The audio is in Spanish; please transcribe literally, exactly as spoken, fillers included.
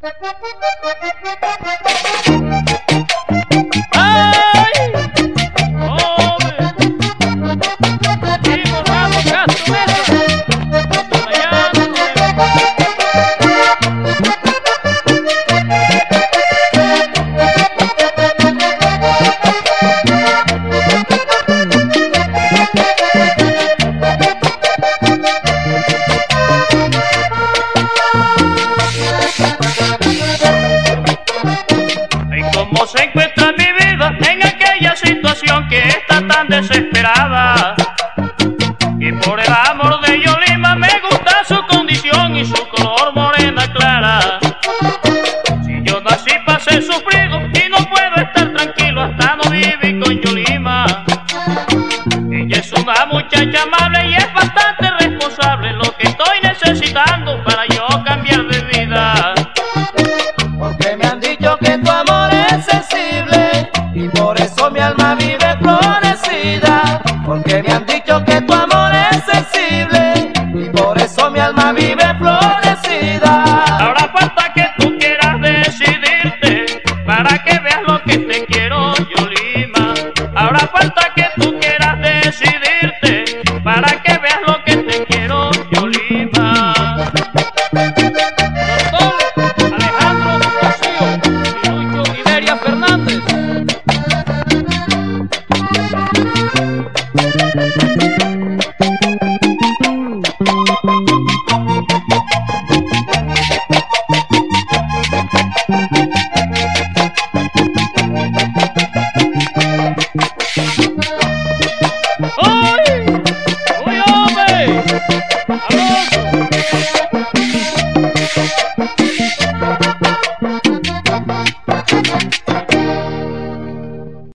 ¿Cómo se encuentra mi vida en aquella situación que está tan desesperada? Y por el amor de Yolima me gusta su condición y su color morena clara. Si yo nací para ser sufrido y no puedo estar tranquilo hasta no vivir con Yolima. Ella es una muchacha amable y es bastante responsable, lo que estoy necesitando para yo cambiar de vida. Porque me han dicho que tu amor es sensible y por eso mi alma vive florecida. Porque me han dicho que tu amor es sensible y por eso mi alma vive florecida.